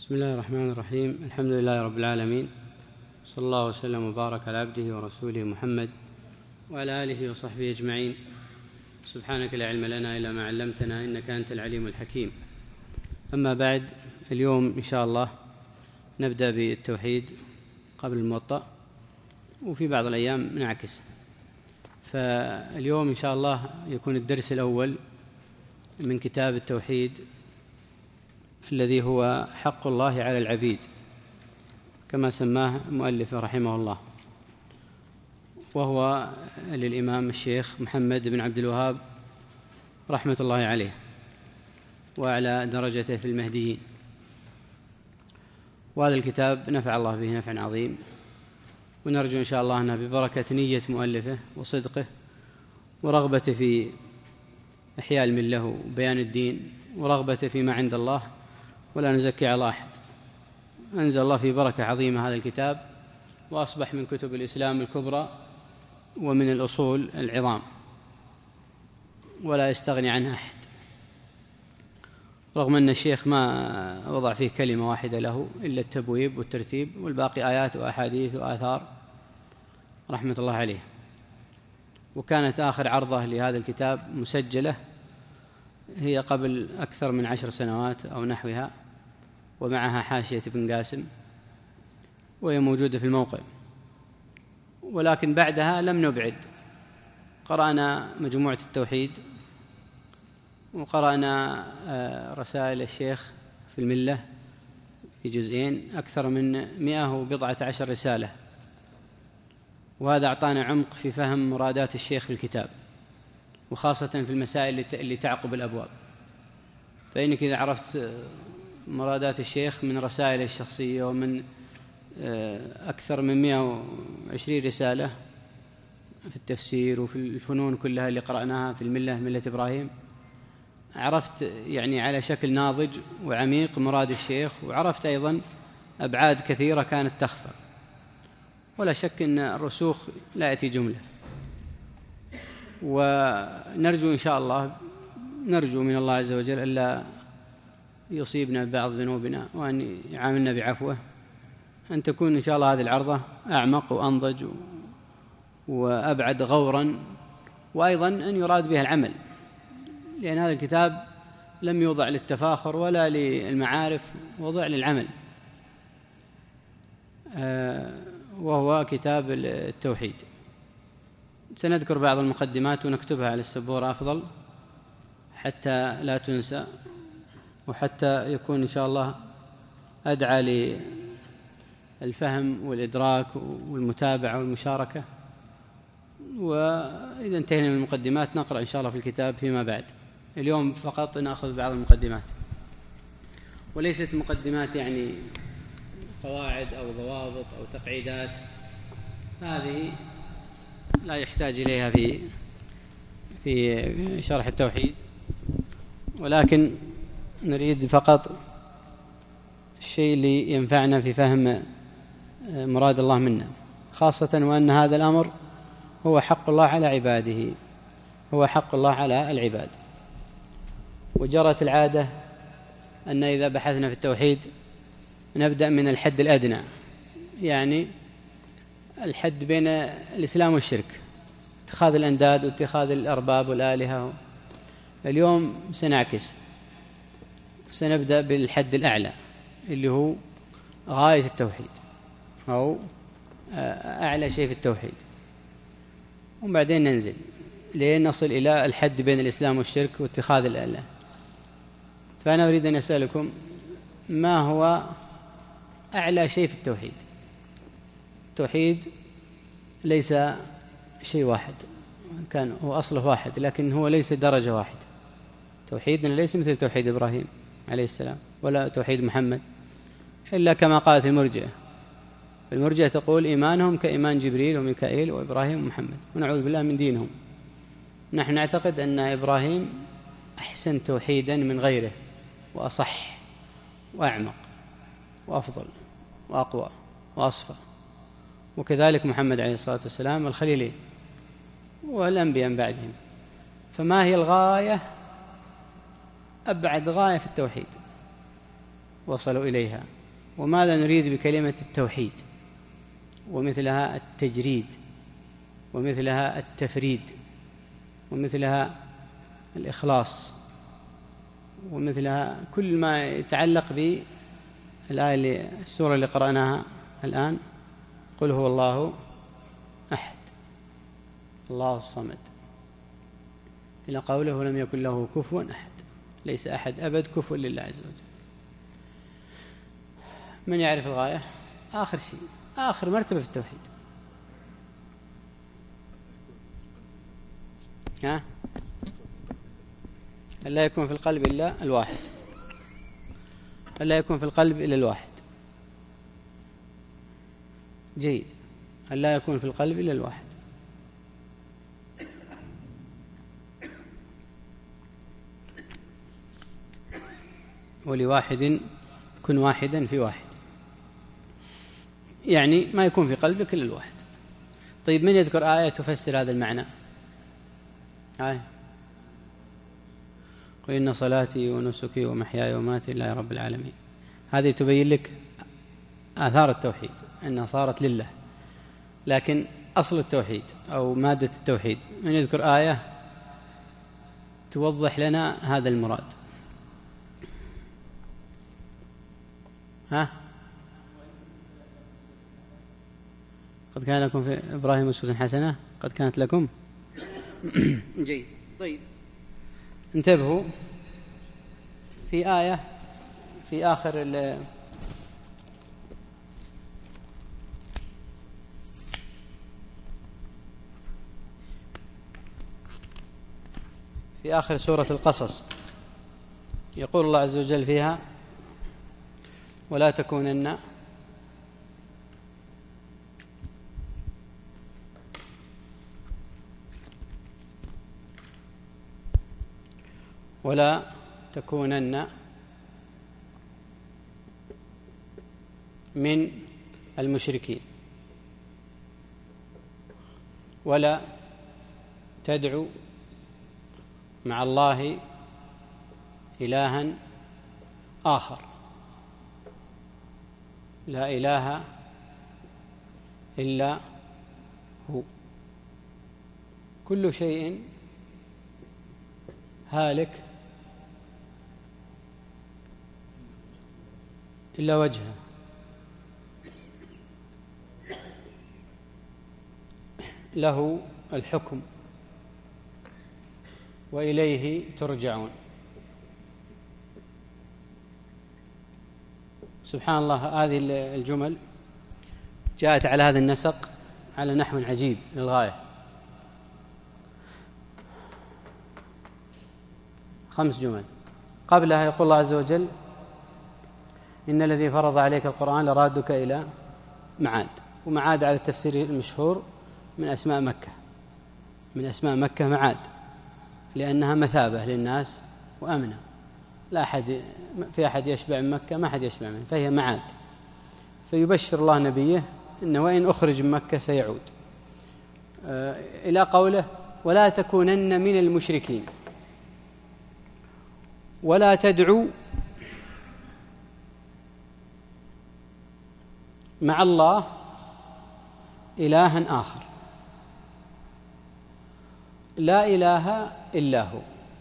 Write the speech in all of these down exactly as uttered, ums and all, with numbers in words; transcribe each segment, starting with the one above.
بسم الله الرحمن الرحيم. الحمد لله رب العالمين، صلى الله وسلم وبارك على عبده ورسوله محمد وعلى آله وصحبه أجمعين. سبحانك لا علم لنا إلا ما علمتنا إنك أنت العليم الحكيم. أما بعد، اليوم إن شاء الله نبدأ بالتوحيد قبل الموطأ، وفي بعض الأيام نعكس. فاليوم إن شاء الله يكون الدرس الأول من كتاب التوحيد الذي هو حق الله على العبيد كما سماه المؤلف رحمه الله، وهو للإمام الشيخ محمد بن عبد الوهاب رحمة الله عليه وعلى درجته في المهديين. وهذا الكتاب نفع الله به نفعا عظيم، ونرجو إن شاء الله أنه ببركة نية مؤلفه وصدقه ورغبته في إحياء الملة وبيان الدين ورغبته فيما عند الله، ولا نزكي على أحد، أنزل الله في بركة عظيمة هذا الكتاب، وأصبح من كتب الإسلام الكبرى ومن الأصول العظام، ولا يستغني عنه أحد، رغم أن الشيخ ما وضع فيه كلمة واحدة له إلا التبويب والترتيب، والباقي آيات وأحاديث وآثار رحمة الله عليه. وكانت آخر عرضة لهذا الكتاب مسجلة هي قبل أكثر من عشر سنوات أو نحوها، ومعها حاشية ابن قاسم، وهي موجودة في الموقع. ولكن بعدها لم نبعد، قرأنا مجموعة التوحيد، وقرأنا رسائل الشيخ في الملة في جزئين، أكثر من مئة وبضعة عشر رسالة، وهذا أعطانا عمق في فهم مرادات الشيخ في الكتاب، وخاصة في المسائل اللي تعقب الأبواب. فإنك إذا عرفت مرادات الشيخ من رسائل الشخصية ومن أكثر من مئة وعشرين رسالة في التفسير وفي الفنون كلها اللي قرأناها في الملة ملة إبراهيم، عرفت يعني على شكل ناضج وعميق مراد الشيخ، وعرفت أيضا أبعاد كثيرة كانت تخفى. ولا شك أن الرسوخ لا يأتي جملة، ونرجو إن شاء الله نرجو من الله عز وجل ألا يصيبنا ببعض ذنوبنا، وأن يعاملنا بعفوه، أن تكون إن شاء الله هذه العرضة أعمق وأنضج وأبعد غورا، وأيضا أن يراد بها العمل، لأن هذا الكتاب لم يوضع للتفاخر ولا للمعارف، وضع للعمل، وهو كتاب التوحيد. سنذكر بعض المقدمات ونكتبها على السبورة أفضل حتى لا تنسى، وحتى يكون إن شاء الله أدعى للفهم والإدراك والمتابعة والمشاركة. وإذا انتهينا من المقدمات نقرأ إن شاء الله في الكتاب فيما بعد. اليوم فقط نأخذ بعض المقدمات، وليست مقدمات يعني قواعد أو ضوابط أو تقعيدات، هذه لا يحتاج إليها في في شرح التوحيد، ولكن نريد فقط الشيء اللي ينفعنا في فهم مراد الله منا، خاصة وأن هذا الأمر هو حق الله على عباده، هو حق الله على العباد. وجرت العادة أن إذا بحثنا في التوحيد نبدأ من الحد الأدنى، يعني الحد بين الإسلام والشرك، اتخاذ الأنداد واتخاذ الأرباب والآلهة. اليوم سنعكس، سنبدأ بالحد الأعلى اللي هو غاية التوحيد أو أعلى شيء في التوحيد، وبعدين ننزل لين نصل إلى الحد بين الإسلام والشرك واتخاذ الآلهة. فأنا أريد أن أسألكم، ما هو أعلى شيء في التوحيد؟ التوحيد ليس شيء واحد، كان هو أصله واحد، لكن هو ليس درجة واحدة. توحيدنا ليس مثل توحيد إبراهيم عليه السلام ولا توحيد محمد، إلا كما قالت المرجئة. المرجئة تقول إيمانهم كإيمان جبريل وميكائيل وإبراهيم ومحمد، ونعوذ بالله من دينهم. نحن نعتقد أن إبراهيم أحسن توحيدا من غيره، وأصح وأعمق وأفضل وأقوى وأصفى، وكذلك محمد عليه الصلاة والسلام الخليلين والأنبياء من بعدهم. فما هي الغاية، أبعد غاية في التوحيد؟ وصلوا إليها. وماذا نريد بكلمة التوحيد؟ ومثلها التجريد، ومثلها التفريد، ومثلها الإخلاص، ومثلها كل ما يتعلق بالآية اللي السورة اللي قرأناها الآن، قل هو الله أحد الله الصمد، إلى قوله ولم يكن له كفوا أحد. ليس أحد أبد كفوا لله عز وجل. من يعرف الغاية؟ آخر شيء، آخر مرتبة في التوحيد. ها؟ ألا يكون في القلب إلا الواحد، ألا يكون في القلب إلا الواحد. جيد، ألا يكون في القلب إلا الواحد. ولواحد كن واحدا في واحد، يعني ما يكون في قلبك إلا الواحد. طيب من يذكر آية تفسر هذا المعنى؟ آية قل إن صلاتي ونسكي ومحياي ومماتي لله رب العالمين. هذه تبين لك آثار التوحيد أنها صارت لله. لكن أصل التوحيد أو مادة التوحيد، من يذكر آية توضح لنا هذا المراد؟ ها؟ قد كان لكم في إبراهيم أسوة حسنة قد كانت لكم. جيد. طيب انتبهوا في آية في آخر ال في آخر سورة القصص يقول الله عز وجل فيها ولا تكونن ولا تكونن من المشركين ولا تدعو مع الله إلها آخر لا إله إلا هو كل شيء هالك إلا وجهه له الحكم وإليه ترجعون. سبحان الله، هذه الجمل جاءت على هذا النسق على نحو عجيب للغاية. خمس جمل. قبلها يقول الله عز وجل إن الذي فرض عليك القرآن لرادك إلى معاد. ومعاد على التفسير المشهور من أسماء مكة، من أسماء مكة معاد، لأنها مثابة للناس وأمنة، لا أحد في أحد يشبع من مكة، ما أحد يشبع منه، فهي معاد. فيبشر الله نبيه إنه وإن أخرج من مكة سيعود، إلى قوله ولا تكونن من المشركين ولا تدعو مع الله إلها آخر لا إله إلا هو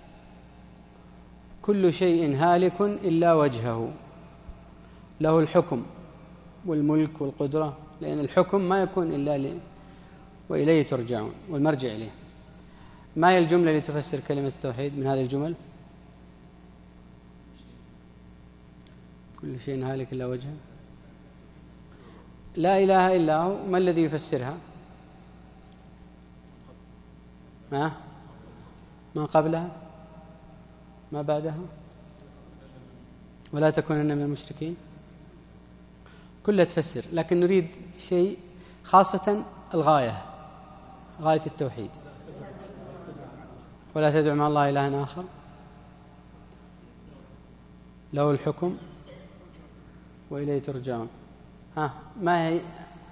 كل شيء هالك إلا وجهه له الحكم والملك والقدرة، لأن الحكم ما يكون إلا لي وإليه ترجعون والمرجع إليه. ما هي الجملة اللي تفسر كلمة التوحيد من هذه الجمل؟ كل شيء هالك إلا وجهه لا إله إلا هو. ما الذي يفسرها؟ ما ما قبلها ما بعدها ولا تكونن من المشركين، كلها تفسر. لكن نريد شيء خاصة الغاية، غاية التوحيد. ولا تدعو مع الله إلها آخر له الحكم وإليه ترجعون. ها ما هي؟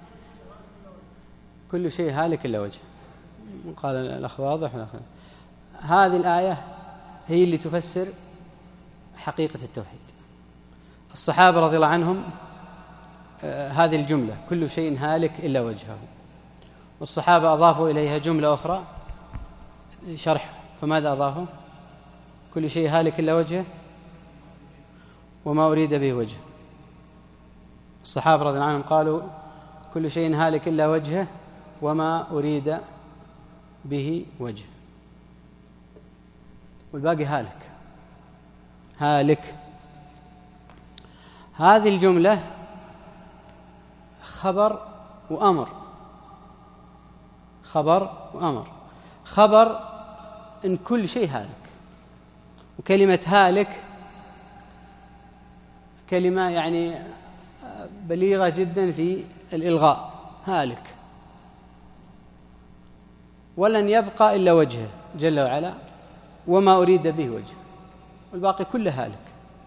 كل شيء هالك إلا وجهه. قال الأخ واضح ولا خير؟ هذه الآية هي اللي تفسر حقيقة التوحيد. الصحابة رضي الله عنهم آه هذه الجملة كل شيء هالك إلا وجهه، والصحابة أضافوا إليها جملة أخرى شرح، فماذا أضافوا؟ كل شيء هالك إلا وجهه وما أريد به وجه. الصحابة رضي الله عنهم قالوا كل شيء هالك إلا وجهه وما أريد به وجه، والباقي هالك هالك. هذه الجملة خبر وأمر، خبر وأمر. خبر إن كل شيء هالك، وكلمة هالك كلمة يعني بليغة جدا في الإلغاء، هالك ولن يبقى إلا وجهه جل وعلا وما أريد به وجه، والباقي كله هالك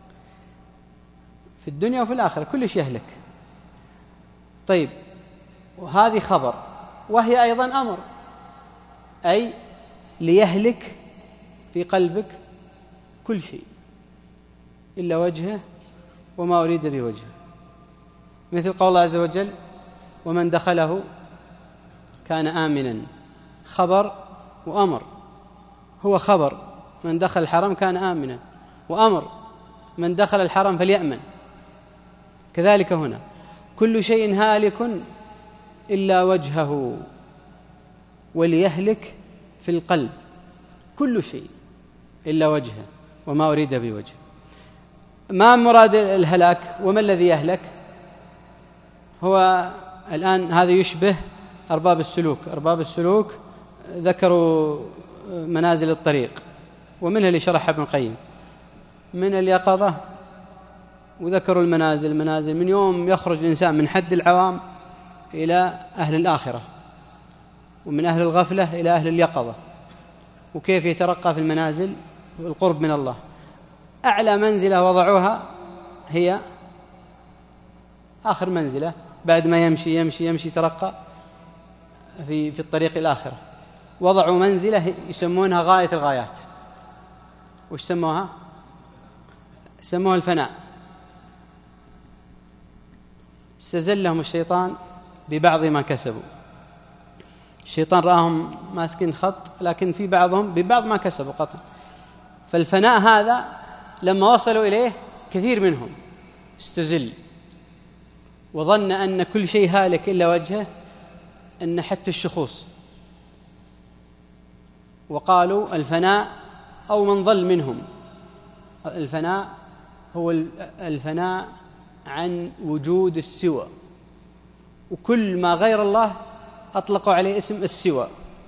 في الدنيا وفي الآخرة، كل شيء يهلك. طيب، وهذه خبر وهي أيضا أمر، أي ليهلك في قلبك كل شيء إلا وجهه وما أريد به وجهه، مثل قول الله عز وجل ومن دخله كان آمنا. خبر وأمر، هو خبر من دخل الحرم كان آمنا، وأمر من دخل الحرم فليأمن. كذلك هنا كل شيء هالك إلا وجهه، وليهلك في القلب كل شيء إلا وجهه وما أريد به وجهه. ما مراد الهلاك وما الذي يهلك؟ هو الآن هذا يشبه أرباب السلوك. أرباب السلوك ذكروا منازل الطريق، ومنها اللي شرحها ابن القيم من اليقظة، وذكروا المنازل منازل من يوم يخرج الإنسان من حد العوام إلى أهل الآخرة، ومن أهل الغفلة إلى أهل اليقظة، وكيف يترقى في المنازل والقرب من الله. أعلى منزلة وضعوها هي آخر منزلة، بعد ما يمشي يمشي يمشي ترقى في في الطريق الآخرة، وضعوا منزلة يسمونها غاية الغايات. وش سموها؟ سموها الفناء. استزلهم الشيطان ببعض ما كسبوا. الشيطان رآهم ماسكين خط، لكن في بعضهم ببعض ما كسبوا قطعا. فالفناء هذا لما وصلوا إليه كثير منهم استزل وظن أن كل شيء هالك إلا وجهه، أن حتى الشخوص، وقالوا الفناء أو من ظل منهم. الفناء هو الفناء عن وجود السوى، وكل ما غير الله أطلقوا عليه اسم السوى.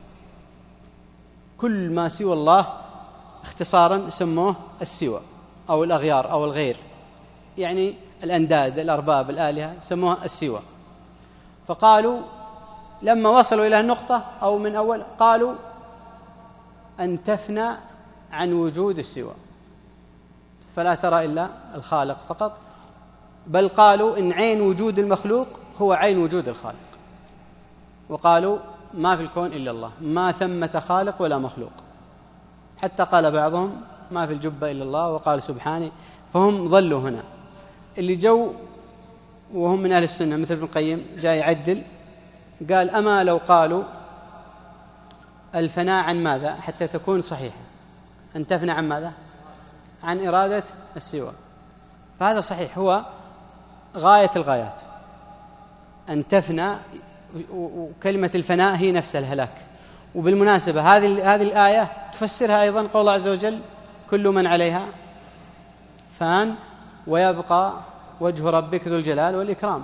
كل ما سوى الله اختصارا سموه السوى أو الأغيار أو الغير، يعني الأنداد الأرباب الآلهة سموها السوى. فقالوا لما وصلوا إلى النقطة أو من أول قالوا أن تفنى عن وجود السوى، فلا ترى إلا الخالق فقط، بل قالوا إن عين وجود المخلوق هو عين وجود الخالق. وقالوا ما في الكون إلا الله، ما ثمة خالق ولا مخلوق. حتى قال بعضهم ما في الجبة إلا الله، وقال سبحانه. فهم ظلوا هنا. اللي جو وهم من أهل السنة مثل ابن القيم جاء يعدل، قال أما لو قالوا الفناء عن ماذا حتى تكون صحيحة؟ أن تفنى عن ماذا؟ عن إرادة السوى. فهذا صحيح، هو غاية الغايات أن تفنى، وكلمة الفناء هي نفس الهلاك. وبالمناسبة هذه هذه الآية تفسرها أيضا قول الله عز وجل كل من عليها فان ويبقى وجه ربك ذو الجلال والإكرام.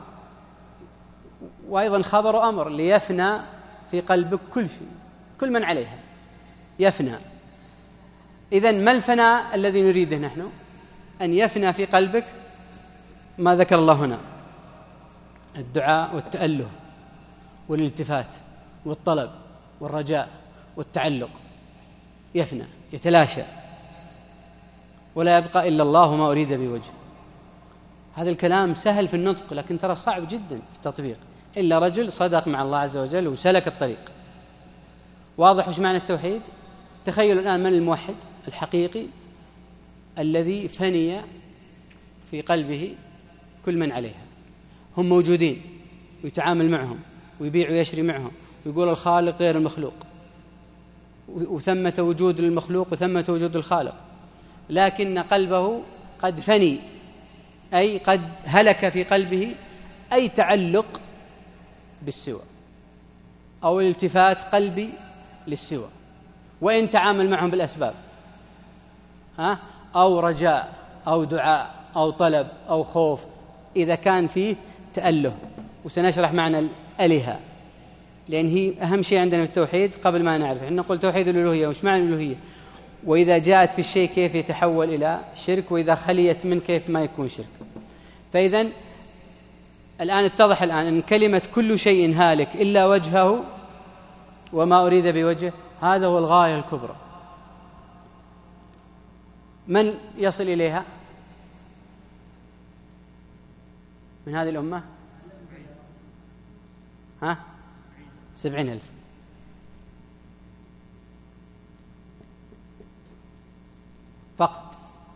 وأيضا خبر أمر ليفنى في قلبك كل شيء، كل من عليها يفنى. إذن ما الفناء الذي نريده نحن؟ أن يفنى في قلبك ما ذكر الله هنا: الدعاء والتأله والالتفات والطلب والرجاء والتعلق. يفنى يتلاشى، ولا يبقى إلا الله ما أريد بوجه. هذا الكلام سهل في النطق، لكن ترى صعب جدا في التطبيق، إلا رجل صدق مع الله عز وجل وسلك الطريق. واضح وش معنى التوحيد؟ تخيلوا الآن من الموحد الحقيقي الذي فني في قلبه كل من عليها، هم موجودين ويتعامل معهم ويبيع ويشري معهم ويقول الخالق غير المخلوق، وثمة وجود المخلوق وثمة وجود الخالق، لكن قلبه قد فني، أي قد هلك في قلبه أي تعلق بالسوى أو الالتفات قلبي للسوى، وإن تعامل معهم بالأسباب ها أو رجاء أو دعاء أو طلب أو خوف، إذا كان فيه تأله. وسنشرح معنى الآلهة، لأن هي أهم شيء عندنا في التوحيد قبل ما نعرف. إحنا نقول توحيد الألوهية، وش معنى الألوهية؟ وإذا جاءت في الشيء كيف يتحول إلى شرك، وإذا خليت من كيف ما يكون شرك. فإذن الآن اتضح الآن أن كلمة كل شيء هالك إلا وجهه وما أريد بوجهه، هذا هو الغاية الكبرى. من يصل إليها من هذه الأمة؟ ها سبعين ألف. فقط.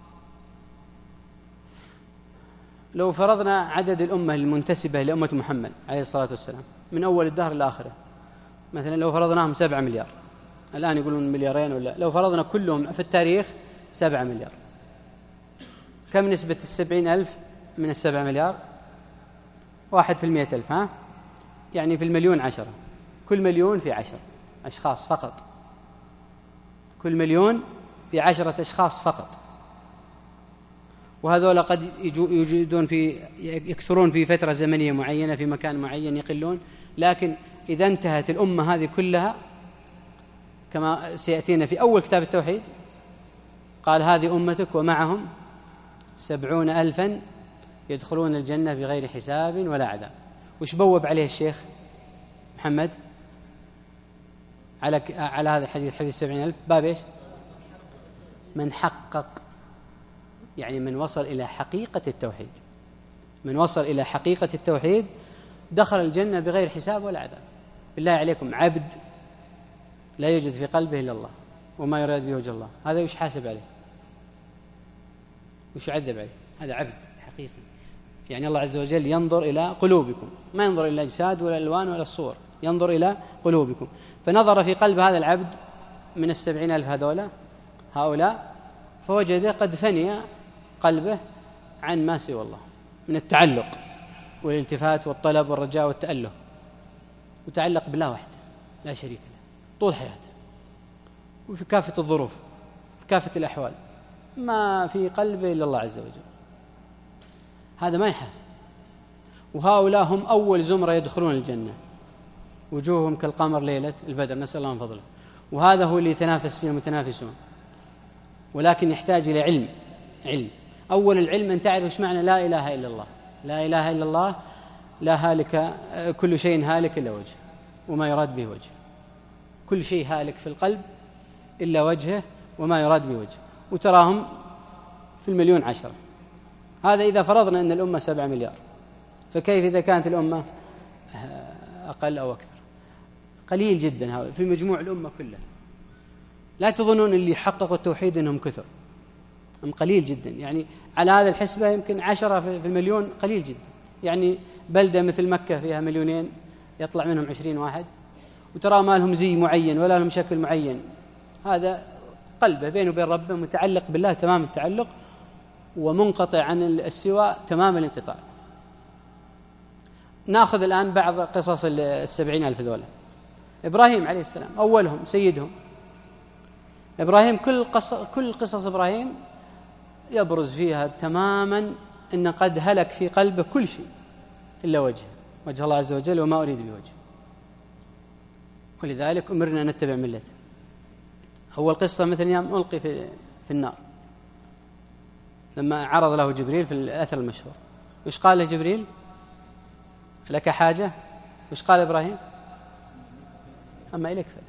لو فرضنا عدد الأمة المنتسبة لأمة محمد عليه الصلاة والسلام من أول الدهر إلى آخره، مثلا لو فرضناهم سبعة مليار، الآن يقولون مليارين ولا، لو فرضنا كلهم في التاريخ سبعة مليار، كم نسبة السبعين ألف من السبعة مليار؟ واحد في المئة ألف، ها يعني في المليون عشرة، كل مليون في عشر أشخاص فقط، كل مليون في عشرة أشخاص فقط. وهذول قد يوجدون في يكثرون في فترة زمنية معينة في مكان معين يقلون، لكن إذا انتهت الأمة هذه كلها كما سيأتينا في أول كتاب التوحيد، قال هذه أمتك ومعهم سبعون ألفا يدخلون الجنة بغير حساب ولا عذاب. وش بوب عليه الشيخ محمد على على هذا الحديث، حديث سبعين ألف؟ باب إيش؟ من حقق، يعني من وصل إلى حقيقة التوحيد، من وصل إلى حقيقة التوحيد دخل الجنة بغير حساب ولا عذاب. بالله عليكم، عبد لا يوجد في قلبه إلا الله وما يراد به وجه الله، هذا وش حاسب عليه؟ وش يعذب عليه؟ هذا عبد حقيقي. يعني الله عز وجل ينظر إلى قلوبكم، ما ينظر إلى الأجساد ولا الألوان ولا الصور، ينظر إلى قلوبكم. فنظر في قلب هذا العبد من السبعين ألف هذولا هؤلاء، فوجد قد فني قلبه عن ما سوى الله من التعلق والالتفات والطلب والرجاء والتأله، وتعلق بالله وحده لا شريك له طول حياته، وفي كافة الظروف في كافة الأحوال، ما في قلبه إلا الله عز وجل. هذا ما يحاسب. وهؤلاء هم أول زمرة يدخلون الجنة، وجوههم كالقمر ليلة البدر، نسأل الله من فضله. وهذا هو اللي يتنافس فيه المتنافسون، ولكن يحتاج إلى علم. علم أول العلم أن تعرف ايش معنى لا إله إلا الله. لا إله إلا الله، لا هالك، كل شيء هالك إلا وجه وما يراد به وجه، كل شيء هالك في القلب إلا وجهه وما يراد به وجه، وتراهم في المليون عشرة. هذا إذا فرضنا أن الأمة سبعة مليار، فكيف إذا كانت الأمة أقل أو أكثر؟ قليل جدا هذا في مجموع الأمة كلها. لا تظنون اللي حققوا التوحيد أنهم كثر، هم قليل جدا. يعني على هذا الحسبة يمكن عشرة في المليون قليل جدا. يعني بلدة مثل مكة فيها مليونين يطلع منهم عشرين واحد، وترى ما لهم زي معين ولا لهم شكل معين، هذا قلبه بينه وبين ربه متعلق بالله تمام التعلق، ومنقطع عن السوى تمام الانقطاع. نأخذ الآن بعض قصص السبعين ألف ذولا. إبراهيم عليه السلام أولهم سيدهم. إبراهيم كل قصص, كل قصص إبراهيم يبرز فيها تماما أن قد هلك في قلبه كل شيء إلا وجهه، وجه الله عز وجل وما أريد بوجهه، ولذلك أمرنا أن نتبع ملته. أول قصة مثل يوم ألقي في, في النار، لما عرض له جبريل في الأثر المشهور، وش قال له جبريل؟ لك حاجة؟ وش قال إبراهيم؟ أما إليك فلا،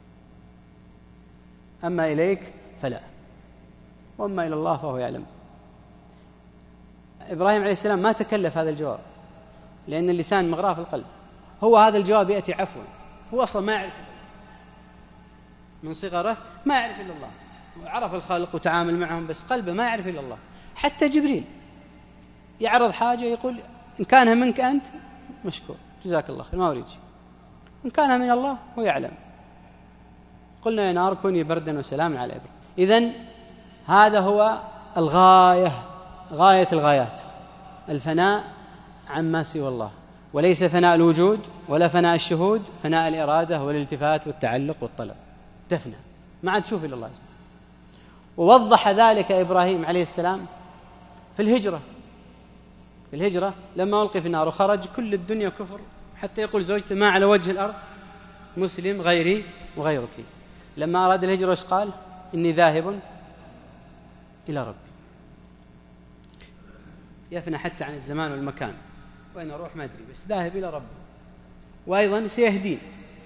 أما إليك فلا، وأما إلى الله فهو يعلم. إبراهيم عليه السلام ما تكلف هذا الجواب، لأن اللسان مغراف القلب. هو هذا الجواب يأتي عفوا، هو أصلا ما يعرف من صغره، ما يعرف إلا الله، عرف الخالق وتعامل معهم، بس قلبه ما يعرف إلا الله. حتى جبريل يعرض حاجة يقول إن كانها منك أنت مشكور جزاك الله خير ما أريد شيء، إن كانها من الله هو يعلم. قلنا يا نار كوني بردا وسلاما على إبراهيم. إذن هذا هو الغاية، غاية الغايات، الفناء عما سوى الله، وليس فناء الوجود ولا فناء الشهود، فناء الإرادة والالتفات والتعلق والطلب، تفنى ما عاد تشوف إلا الله. ووضح ذلك إبراهيم عليه السلام في الهجرة. في الهجرة لما ألقي في النار وخرج كل الدنيا كفر، حتى يقول زوجته ما على وجه الأرض مسلم غيري وغيرك. لما أراد الهجرة إيش قال؟ إني ذاهب إلى ربي. يفنى حتى عن الزمان والمكان، وين أروح ما أدري، بس ذاهب إلى ربي. وأيضا سيهدين،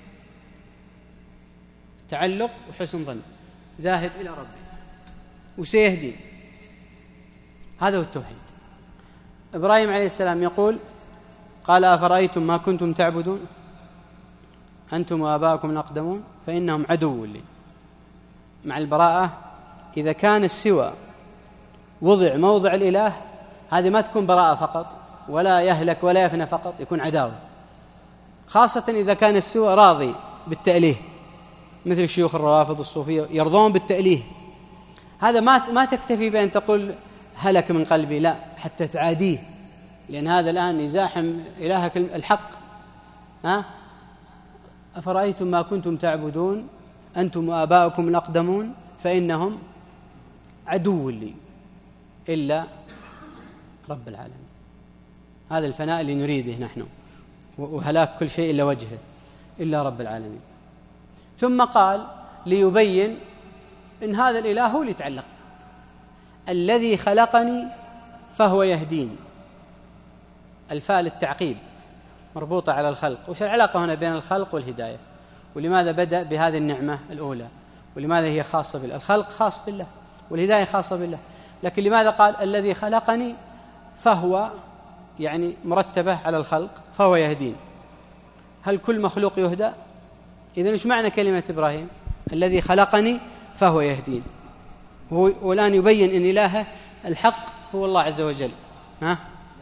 تعلق وحسن ظن، ذاهب إلى ربي وسيهدين. هذا هو التوحيد. إبراهيم عليه السلام يقول قال أفرأيتم ما كنتم تعبدون أنتم وآباؤكم الأقدمون فإنهم عدو لي. مع البراءة إذا كان السوى وضع موضع الإله هذه ما تكون براءة فقط ولا يهلك ولا يفنى فقط، يكون عداوة، خاصة إذا كان السوى راضي بالتأليه، مثل شيوخ الروافض الصوفية يرضون بالتأليه. هذا ما ما تكتفي بأن تقول هلك من قلبي، لا، حتى تعاديه، لأن هذا الآن يزاحم إلهك الحق. ها أفرأيتم ما كنتم تعبدون أنتم وآباؤكم الأقدمون فإنهم عدو لي إلا رب العالمين. هذا الفناء اللي نريده نحن، وهلاك كل شيء إلا وجهه إلا رب العالمين. ثم قال ليبين إن هذا الإله هو اللي يتعلق، الذي خلقني فهو يهدين. الفاء للتعقيب مربوطة على الخلق. وش العلاقة هنا بين الخلق والهداية؟ ولماذا بدأ بهذه النعمة الأولى؟ ولماذا هي خاصة بالله؟ الخلق خاص بالله والهداية خاصة بالله، لكن لماذا قال الذي خلقني فهو يعني مرتبة على الخلق فهو يهدين؟ هل كل مخلوق يهدى؟ إذن إيش معنى كلمة إبراهيم الذي خلقني فهو يهدين؟ هو والآن يبين إن إلهه الحق هو الله عز وجل. ها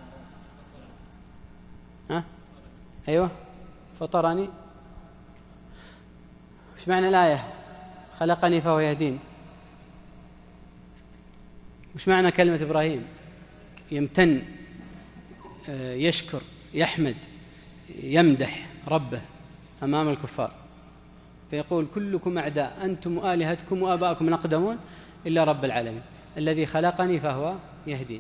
ها أيوة فطرني. إيش معنى الآية خلقني فهو يهدين؟ وش معنى كلمة إبراهيم يمتن يشكر يحمد يمدح ربه أمام الكفار، فيقول كلكم أعداء أنتم وآلهتكم وآباؤكم الأقدمون إلا رب العالمين الذي خلقني فهو يهدين.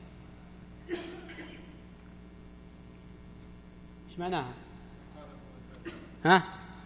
إيش معناها؟ ها؟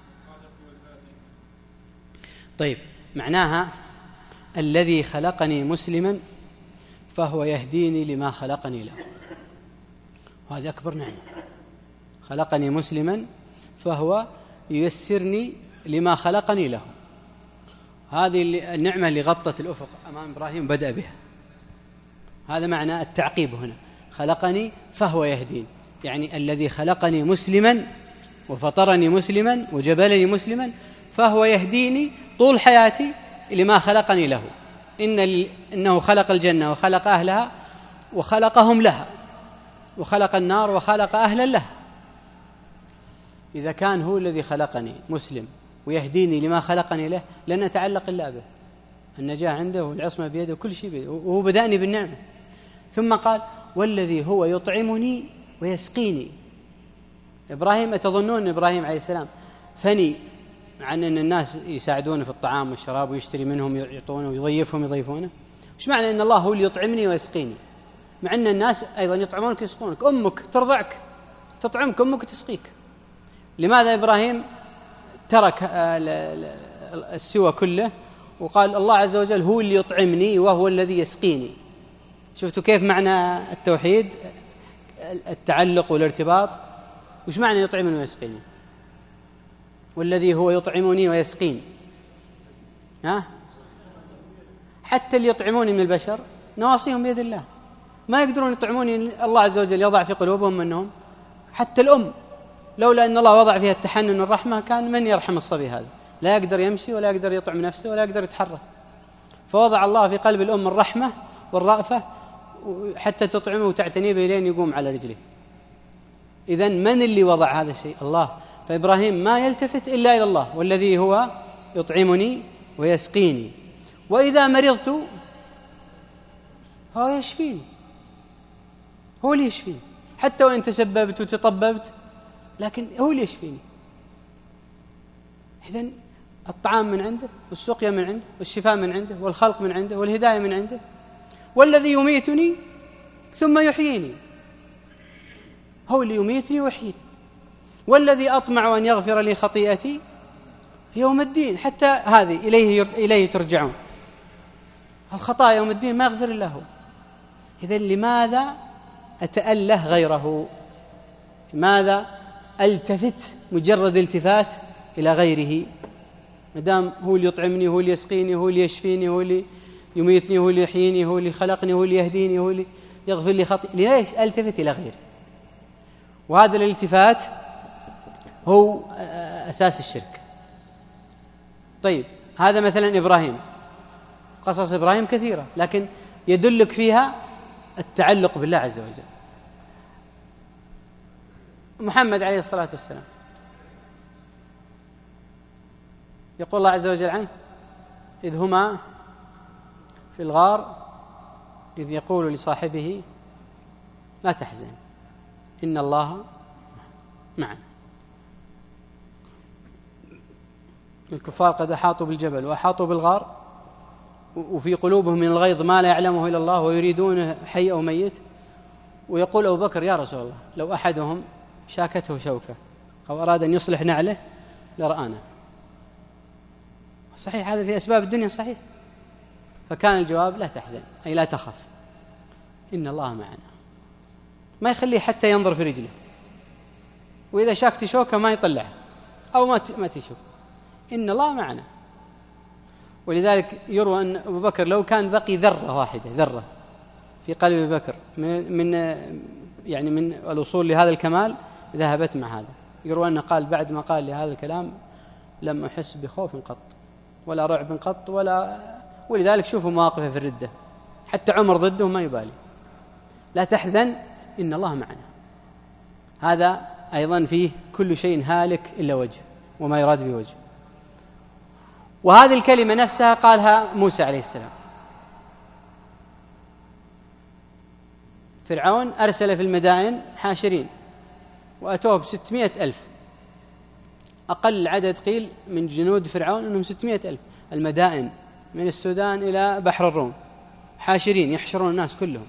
طيب معناها الذي خلقني مسلما فهو يهديني لما خلقني له، وهذا أكبر نعمة. خلقني مسلما فهو ييسرني لما خلقني له. هذه النعمة اللي غطت الأفق أمام إبراهيم بدأ بها. هذا معنى التعقيب هنا، خلقني فهو يهدين، يعني الذي خلقني مسلما وفطرني مسلما وجبلني مسلما فهو يهديني طول حياتي لما خلقني له. إن إنه خلق الجنة وخلق أهلها وخلقهم لها، وخلق النار وخلق أهلا لها. إذا كان هو الذي خلقني مسلم ويهديني لما خلقني له لن أتعلق إلا به، النجاة عنده والعصمة بيده وكل شيء بيده، وهو بدأني بالنعمة. ثم قال والذي هو يطعمني ويسقيني. إبراهيم أتظنون إبراهيم عليه السلام فني عن أن الناس يساعدونه في الطعام والشراب ويشتري منهم يعطونه ويضيفهم يضيفونه؟ وش معنى أن الله هو اللي يطعمني ويسقيني مع أن الناس أيضا يطعمونك ويسقونك؟ أمك ترضعك تطعمك، أمك تسقيك. لماذا إبراهيم ترك السوى كله وقال الله عز وجل هو اللي يطعمني وهو الذي يسقيني؟ شفتوا كيف معنى التوحيد، التعلق والارتباط. وش معنى يطعمني ويسقيني؟ والذي هو يطعمني ويسقيني. ها؟ حتى اللي يطعموني من البشر نواصيهم بيد الله، ما يقدرون يطعموني. الله عز وجل يضع في قلوبهم أنهم حتى الأم لولا أن الله وضع فيها التحنن والرحمة كان من يرحم الصبي هذا، لا يقدر يمشي ولا يقدر يطعم نفسه ولا يقدر يتحرك. فوضع الله في قلب الأم الرحمة والرأفة وحتى تطعمه وتعتني به لين يقوم على رجله. إذن من اللي وضع هذا الشيء؟ الله. فإبراهيم ما يلتفت إلا إلى الله، والذي هو يطعمني ويسقيني، وإذا مرضت هو يشفيني، هو اللي يشفيني، حتى وإن تسببت وتطببت لكن هو اللي يشفيني. إذن الطعام من عنده، والسقيا من عنده، والشفاء من عنده، والخلق من عنده، والهداية من عنده. والذي يميتني ثم يحييني، هو اللي يميتني ويحييني. والذي أطمع أن يغفر لي خطيئتي يوم الدين، حتى هذه إليه إليه ترجعون. الخطايا يوم الدين ما يغفر الله هو. إذن لماذا أتأله غيره؟ لماذا ألتفت مجرد التفات إلى غيره؟ مدام هو اللي يطعمني، هو اللي يسقيني، هو اللي يشفيني، هو اللي يميتني، هو اللي يحييني، هو اللي خلقني، هو اللي يهديني، هو اللي يغفر لي خطيئتي، ليش ألتفت إلى غيره؟ وهذا الالتفات هو أساس الشرك. طيب هذا مثلا إبراهيم، قصص إبراهيم كثيرة لكن يدلك فيها التعلق بالله عز وجل. محمد عليه الصلاة والسلام يقول الله عز وجل عنه: إذ هما في الغار إذ يقول لصاحبه لا تحزن إن الله معنا. الكفار قد أحاطوا بالجبل وأحاطوا بالغار، وفي قلوبهم من الغيظ ما لا يعلمه إلا الله، ويريدون حي أو ميت. ويقول أبو بكر: يا رسول الله لو أحدهم شاكته شوكة أو أراد أن يصلح نعله لرآنا. صحيح هذا في أسباب الدنيا صحيح. فكان الجواب: لا تحزن، أي لا تخف، إن الله معنا. ما يخليه حتى ينظر في رجله، وإذا شاكت شوكة ما يطلعها أو ما ما تشوف، إن الله معنا. ولذلك يروى أن أبو بكر لو كان بقي ذرة واحدة ذرة في قلب أبي بكر من, من يعني من الوصول لهذا الكمال ذهبت مع هذا. يروى أنه قال بعد ما قال لهذا الكلام: لم أحس بخوف قط ولا رعب قط ولا. ولذلك شوفوا مواقفه في الردة، حتى عمر ضده ما يبالي. لا تحزن إن الله معنا. هذا أيضا فيه كل شيء هالك إلا وجه وما يراد بوجه. وهذه الكلمة نفسها قالها موسى عليه السلام. فرعون أرسل في المدائن حاشرين وأتوه بستمائة ألف، أقل عدد قيل من جنود فرعون أنهم ستمائة ألف. المدائن من السودان إلى بحر الروم حاشرين يحشرون الناس كلهم،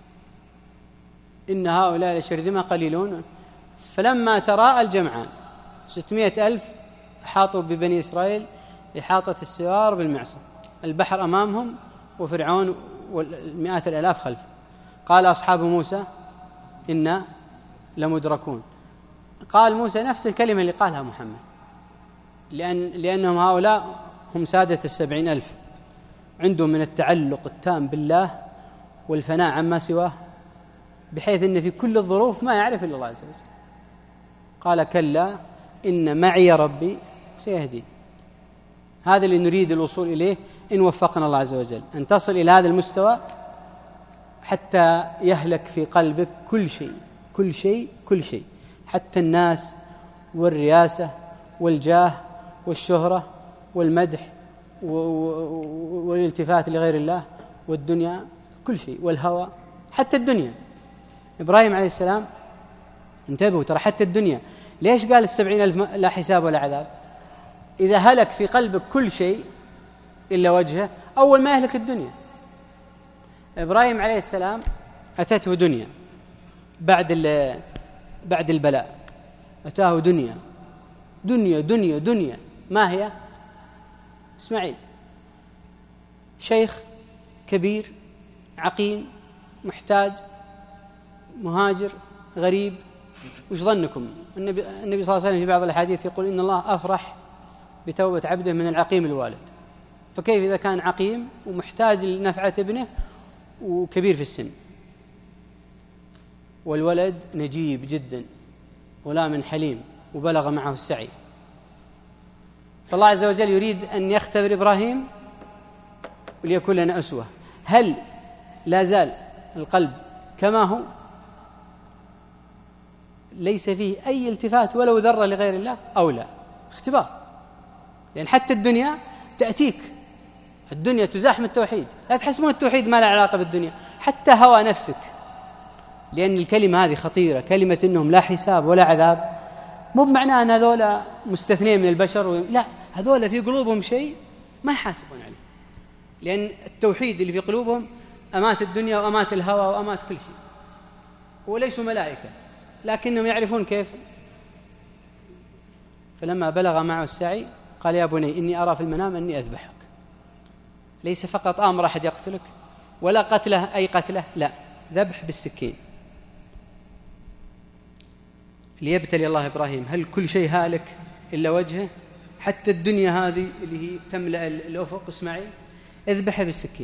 إن هؤلاء لشرذمة قليلون. فلما تراءى الجمعان ستمائة ألف حاطوا ببني إسرائيل إحاطة السوار بالمعصم، البحر أمامهم وفرعون والمئات الآلاف خلفه. قال أصحاب موسى: إنا لمدركون. قال موسى نفس الكلمة اللي قالها محمد، لأن لأنهم هؤلاء هم سادة السبعين ألف، عندهم من التعلق التام بالله والفناء عما سواه، بحيث أن في كل الظروف ما يعرف إلا الله عز وجل. قال: كلا إن معي ربي سيهدي. هذا اللي نريد الوصول إليه إن وفقنا الله عز وجل، أن تصل إلى هذا المستوى حتى يهلك في قلبك كل شيء كل شيء كل شيء، حتى الناس والرياسة والجاه والشهرة والمدح والالتفات لغير الله والدنيا، كل شيء، والهوى، حتى الدنيا. إبراهيم عليه السلام انتبهوا، ترى حتى الدنيا. ليش قال السبعين ألف لا حساب ولا عذاب؟ إذا هلك في قلبك كل شيء إلا وجهه، أول ما يهلك الدنيا. إبراهيم عليه السلام أتته دنيا بعد بعد البلاء، أتاه دنيا دنيا دنيا دنيا. ما هي؟ إسماعيل، شيخ كبير عقيم محتاج مهاجر غريب. وش ظنكم؟ النبي, النبي صلى الله عليه وسلم في بعض الحديث يقول: إن الله أفرح بتوبة عبده من العقيم الوالد. فكيف إذا كان عقيم ومحتاج لنفعة ابنه وكبير في السن؟ والولد نجيب جدا، غلام حليم، وبلغ معه السعي. فالله عز وجل يريد أن يختبر إبراهيم وليكون لنا أسوة. هل لا زال القلب كما هو ليس فيه أي التفات ولو ذرة لغير الله أو لا، اختبار. لأن حتى الدنيا تأتيك، الدنيا تزاحم التوحيد، لا تحسبون التوحيد ما له علاقة بالدنيا، حتى هوى نفسك. لأن الكلمة هذه خطيرة، كلمة إنهم لا حساب ولا عذاب، مو بمعنى أن هذولا مستثنين من البشر و... لا، هذولا في قلوبهم شيء ما يحاسبون عليه، لأن التوحيد اللي في قلوبهم أمات الدنيا وأمات الهوى وأمات كل شيء، وليسوا ملائكة لكنهم يعرفون كيف. فلما بلغ معه السعي قال يا بني إني أرى في المنام أني أذبحك. ليس فقط أمر أحد يقتلك ولا قتله أي قتله، لا، ذبح بالسكين. ليبتلي الله إبراهيم، هل كل شيء هالك إلا وجهه؟ حتى الدنيا هذه اللي هي تملأ الأفق إسماعيل اذبحها بالسكين.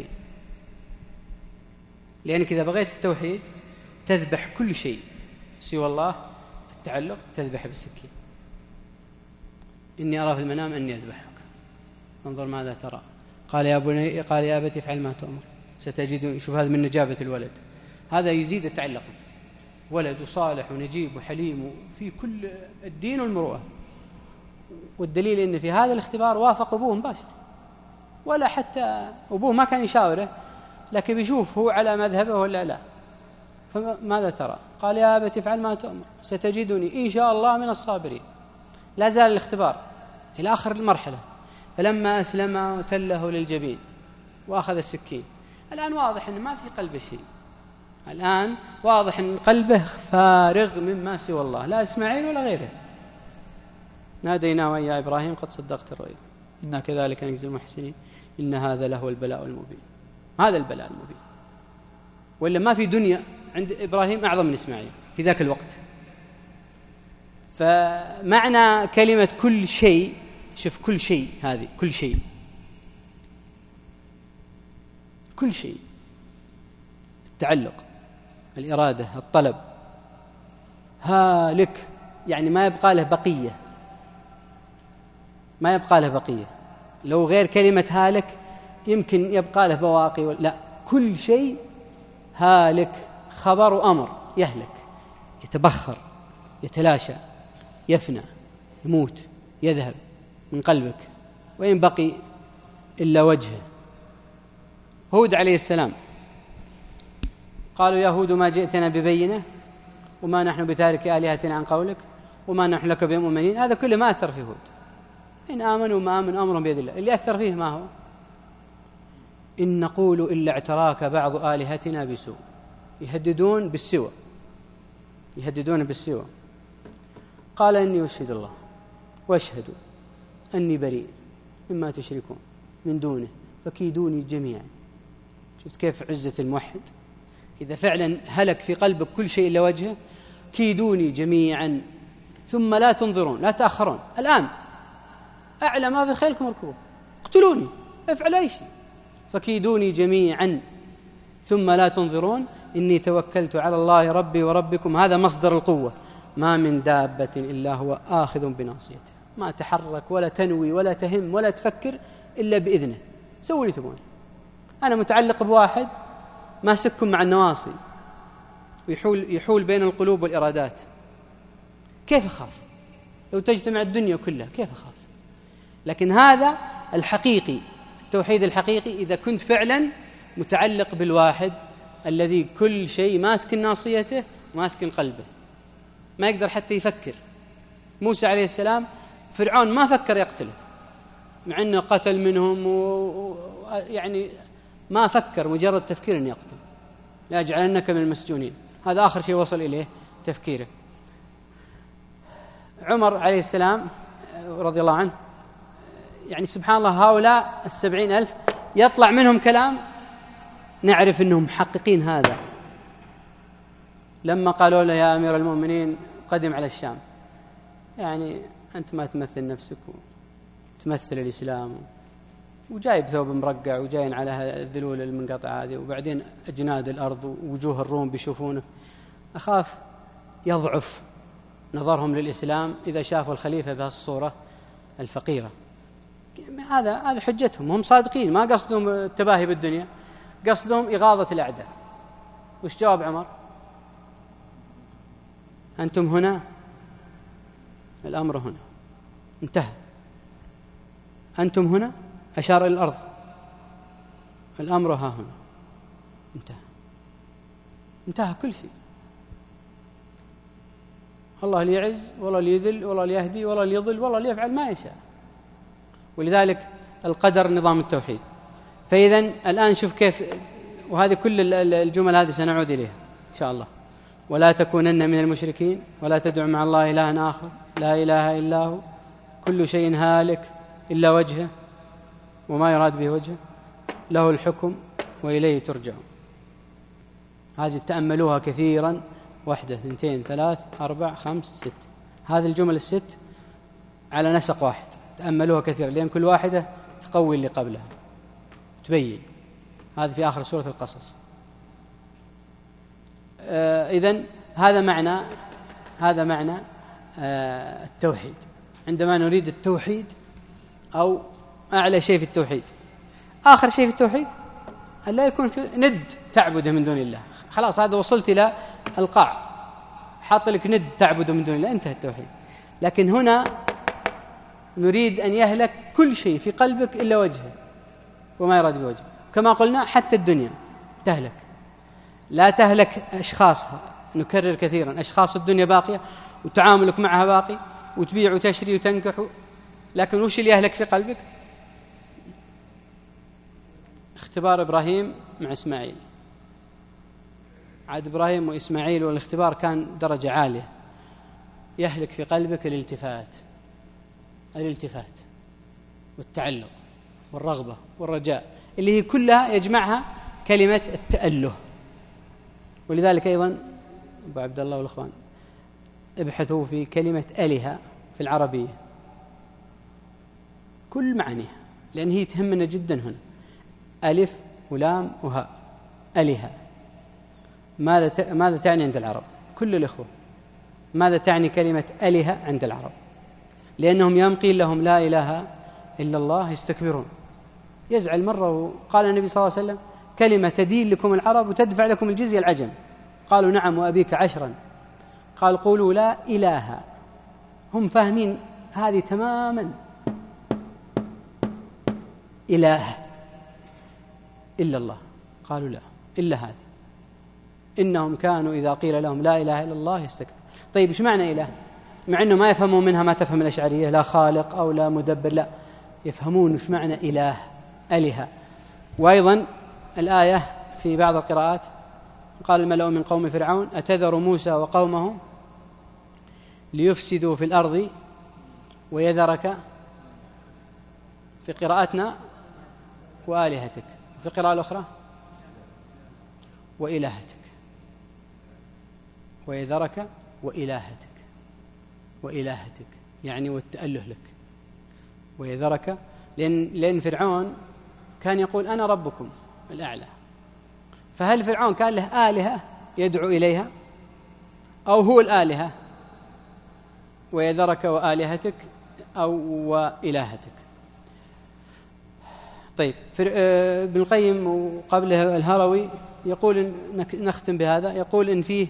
لأنك إذا بغيت التوحيد تذبح كل شيء سوى الله، التعلق تذبح بالسكين. إني أرى في المنام أني أذبحك انظر ماذا ترى. قال يا بني قال يا أبت افعل ما تؤمر ستجدني. شوف هذا من نجابة الولد، هذا يزيد التعلق. ولد صالح ونجيب وحليم في كل الدين والمروءة، والدليل إن في هذا الاختبار وافق أبوه مباشر، ولا حتى أبوه ما كان يشاوره، لكن بيشوف هو على مذهبه ولا لا. فماذا ترى؟ قال يا أبت افعل ما تؤمر ستجدني إن شاء الله من الصابرين. لا زال الاختبار إلى آخر المرحلة. فلما أسلم وتله للجبين وأخذ السكين، الآن واضح أن ما في قلبه شيء، الآن واضح أن قلبه فارغ مما سوى الله، لا إسماعيل ولا غيره. ناديناه يا إبراهيم قد صدقت الرؤيا إنا كذلك نجزي المحسنين إن هذا له البلاء المبين. هذا البلاء المبين، وإلا ما في دنيا عند إبراهيم أعظم من إسماعيل في ذاك الوقت. فمعنى كلمة كل شيء، شوف كل شيء، هذه كل شيء، كل شيء، التعلق، الإرادة، الطلب، هالك، يعني ما يبقى له بقية، ما يبقى له بقية. لو غير كلمة هالك يمكن يبقى له بواقي، لا، كل شيء هالك، خبر وأمر، يهلك، يتبخر، يتلاشى، يفنى، يموت، يذهب من قلبك، وإن بقي إلا وجهه. هود عليه السلام قالوا يا هود ما جئتنا ببينة وما نحن بتارك آلهتنا عن قولك وما نحن لك بمؤمنين. هذا كله ما أثر في هود، إن آمنوا ما آمن أمرهم بيد الله. اللي أثر فيه ما هو؟ إن نقول إلا اعتراك بعض آلهتنا بسوء. يهددون بالسوء، يهددون بالسوء. قال إني أشهد الله وأشهد أني بريء مما تشركون من دونه فكيدوني جميعا. شفت كيف عزة الموحد؟ إذا فعلا هلك في قلبك كل شيء إلا وجهه، كيدوني جميعا ثم لا تنظرون، لا تأخرون، الآن أعلى ما في خيلكم اركبوا، اقتلوني، افعل أي شيء، فكيدوني جميعا ثم لا تنظرون إني توكلت على الله ربي وربكم. هذا مصدر القوة. ما من دابة إلا هو آخذ بناصيته، ما تحرك ولا تنوي ولا تهم ولا تفكر إلا بإذنه. سووا لي تبون. أنا متعلق بواحد ماسككم مع النواصي ويحول يحول بين القلوب والإرادات، كيف أخاف؟ لو تجتمع الدنيا كلها كيف أخاف؟ لكن هذا الحقيقي، التوحيد الحقيقي، إذا كنت فعلا متعلق بالواحد الذي كل شيء ماسك ناصيته وماسك قلبه، ما يقدر حتى يفكر. موسى عليه السلام فرعون ما فكر يقتله مع أنه قتل منهم و... يعني ما فكر، مجرد تفكير أن يقتل. لا أجعلنك من المسجونين، هذا آخر شيء وصل إليه تفكيره. عمر عليه السلام رضي الله عنه، يعني سبحان الله، هؤلاء السبعين ألف يطلع منهم كلام نعرف أنهم محققين هذا. لما قالوا له يا أمير المؤمنين قدم على الشام، يعني أنت ما تمثل نفسك وتمثل الإسلام وجايب ثوب مرقع وجاين على الذلول المنقطعة هذه، وبعدين أجناد الأرض ووجوه الروم بيشوفونه. أخاف يضعف نظرهم للإسلام إذا شافوا الخليفة بهالصورة الفقيرة. هذا هذا حجتهم، هم صادقين، ما قصدهم التباهي بالدنيا، قصدهم إغاظة الأعداء. وش جواب عمر؟ أنتم هنا، الأمر هنا، انتهى. أنتم هنا، أشار إلى الأرض، الأمر ها هنا، انتهى. انتهى كل شيء. الله اللي يعز والله اللي يذل والله اللي يهدي والله اللي يضل والله اللي يفعل ما يشاء. ولذلك القدر نظام التوحيد. فإذا الآن شوف كيف، وهذه كل الجمل هذه سنعود إليها إن شاء الله. ولا تكونن من المشركين ولا تدع مع الله إلها آخر لا إله إلا هو كل شيء هالك إلا وجهه وما يراد به وجهه له الحكم وإليه ترجعون. هذه تأملوها كثيرا، واحدة اثنتين ثلاث أربع خمس ست، هذه الجمل الست على نسق واحد تأملوها كثيرا، لأن كل واحدة تقوي اللي قبلها تبين. هذا في آخر سورة القصص. آه إذن هذا معنى هذا معنى آه التوحيد. عندما نريد التوحيد أو أعلى شيء في التوحيد، آخر شيء في التوحيد أن لا يكون في ند تعبده من دون الله. خلاص هذا وصلت إلى القاع، حاط لك ند تعبده من دون الله، انتهى التوحيد. لكن هنا نريد أن يهلك كل شيء في قلبك إلا وجهه وما يراد بوجهه. كما قلنا حتى الدنيا تهلك، لا تهلك أشخاصها، نكرر كثيرا، أشخاص الدنيا باقية وتعاملك معها باقي وتبيع وتشري وتنكح، لكن وش اللي يهلك في قلبك؟ اختبار إبراهيم مع إسماعيل. عاد إبراهيم وإسماعيل والاختبار كان درجة عالية. يهلك في قلبك الالتفات الالتفات والتعلق والرغبة والرجاء، اللي هي كلها يجمعها كلمة التأله. ولذلك أيضا أبو عبد الله والإخوان ابحثوا في كلمة آلهة في العربية كل معانيها، لأن هي تهمنا جدا هنا. ألف ولام وهاء، آلهة. ماذا ت... ماذا تعني عند العرب؟ كل الإخوة ماذا تعني كلمة آلهة عند العرب؟ لأنهم يوم قيل لهم لا إله إلا الله يستكبرون. يزعل مرة وقال النبي صلى الله عليه وسلم كلمة تدين لكم العرب وتدفع لكم الجزية العجم. قالوا نعم وأبيك عشرا. قال قولوا لا إله. هم فاهمين هذه تماما، إله إلا الله. قالوا لا إلا هذه. إنهم كانوا إذا قيل لهم لا إله إلا الله يستكبرون. طيب إيش معنى إله؟ مع أنه ما يفهمون منها ما تفهم الأشعرية، لا خالق أو لا مدبر، لا يفهمون إيش معنى إله، آلهة. وأيضا الآية في بعض القراءات قال الملأ من قوم فرعون أتذر موسى وقومه ليفسدوا في الأرض ويذرك، في قراءتنا وآلهتك، في قراءة الأخرى وإلهتك، ويذرك وإلهتك وإلهتك، يعني والتأله لك ويذرك. لأن, لأن فرعون كان يقول أنا ربكم الأعلى، فهل فرعون كان له آلهة يدعو إليها أو هو الآلهة؟ ويذرك وآلهتك أو وإلهتك. طيب ابن القيم وقبله الهروي يقول، نختم بهذا، يقول إن فيه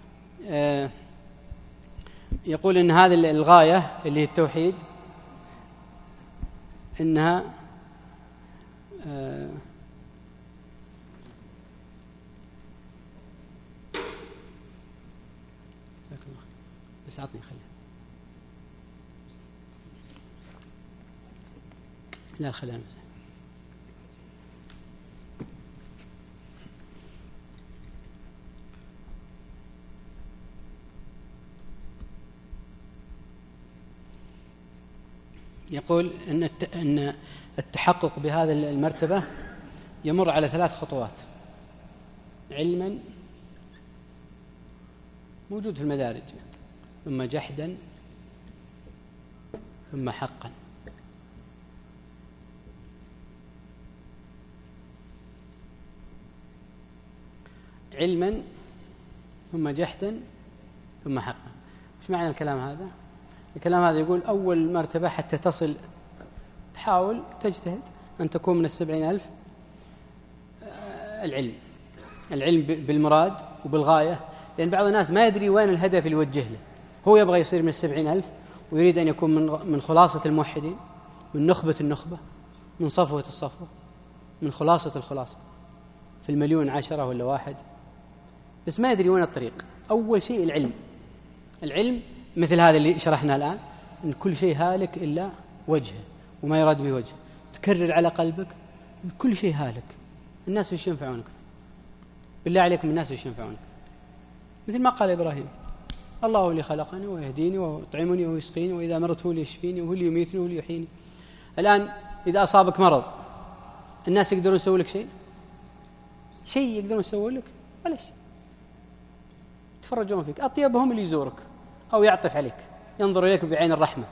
يقول إن هذه الغاية اللي هي التوحيد إنها بس عطني خليه لا خلينا يقول إن أن التحقق بهذا المرتبة يمر على ثلاث خطوات: علما موجود في المدارج، ثم جحدا، ثم حقا. علما ثم جحدا ثم حقا. ايش معنى الكلام هذا؟ الكلام هذا يقول أول مرتبة حتى تصل، تحاول تجتهد أن تكون من السبعين ألف، العلم. العلم بالمراد وبالغاية، لأن بعض الناس ما يدري وين الهدف اللي يوجه له. هو يبغى يصير من السبعين ألف ويريد أن يكون من من خلاصة الموحدين، من نخبة النخبة، من صفوة الصفوة، من خلاصة الخلاصة، في المليون عشرة ولا واحد، بس ما يدري وين الطريق. أول شيء العلم. العلم مثل هذا اللي شرحنا الآن، إن كل شيء هالك إلا وجهه وما يراد به وجهه. تكرر على قلبك كل شيء هالك، الناس وش ينفعونك؟ بالله عليكم الناس وش ينفعونك؟ مثل ما قال إبراهيم: الله هو اللي خلقني ويهديني ويطعمني ويسقيني، وإذا مرضت هو اللي يشفيني وهو اللي يميتني وهو اللي يحييني. الآن إذا أصابك مرض الناس يقدرون يسووا لك شيء؟ شيء يقدرون يسووا لك؟ ولا شيء. يتفرجون فيك، أطيبهم اللي يزورك أو يعطف عليك، ينظر إليك بعين الرحمة.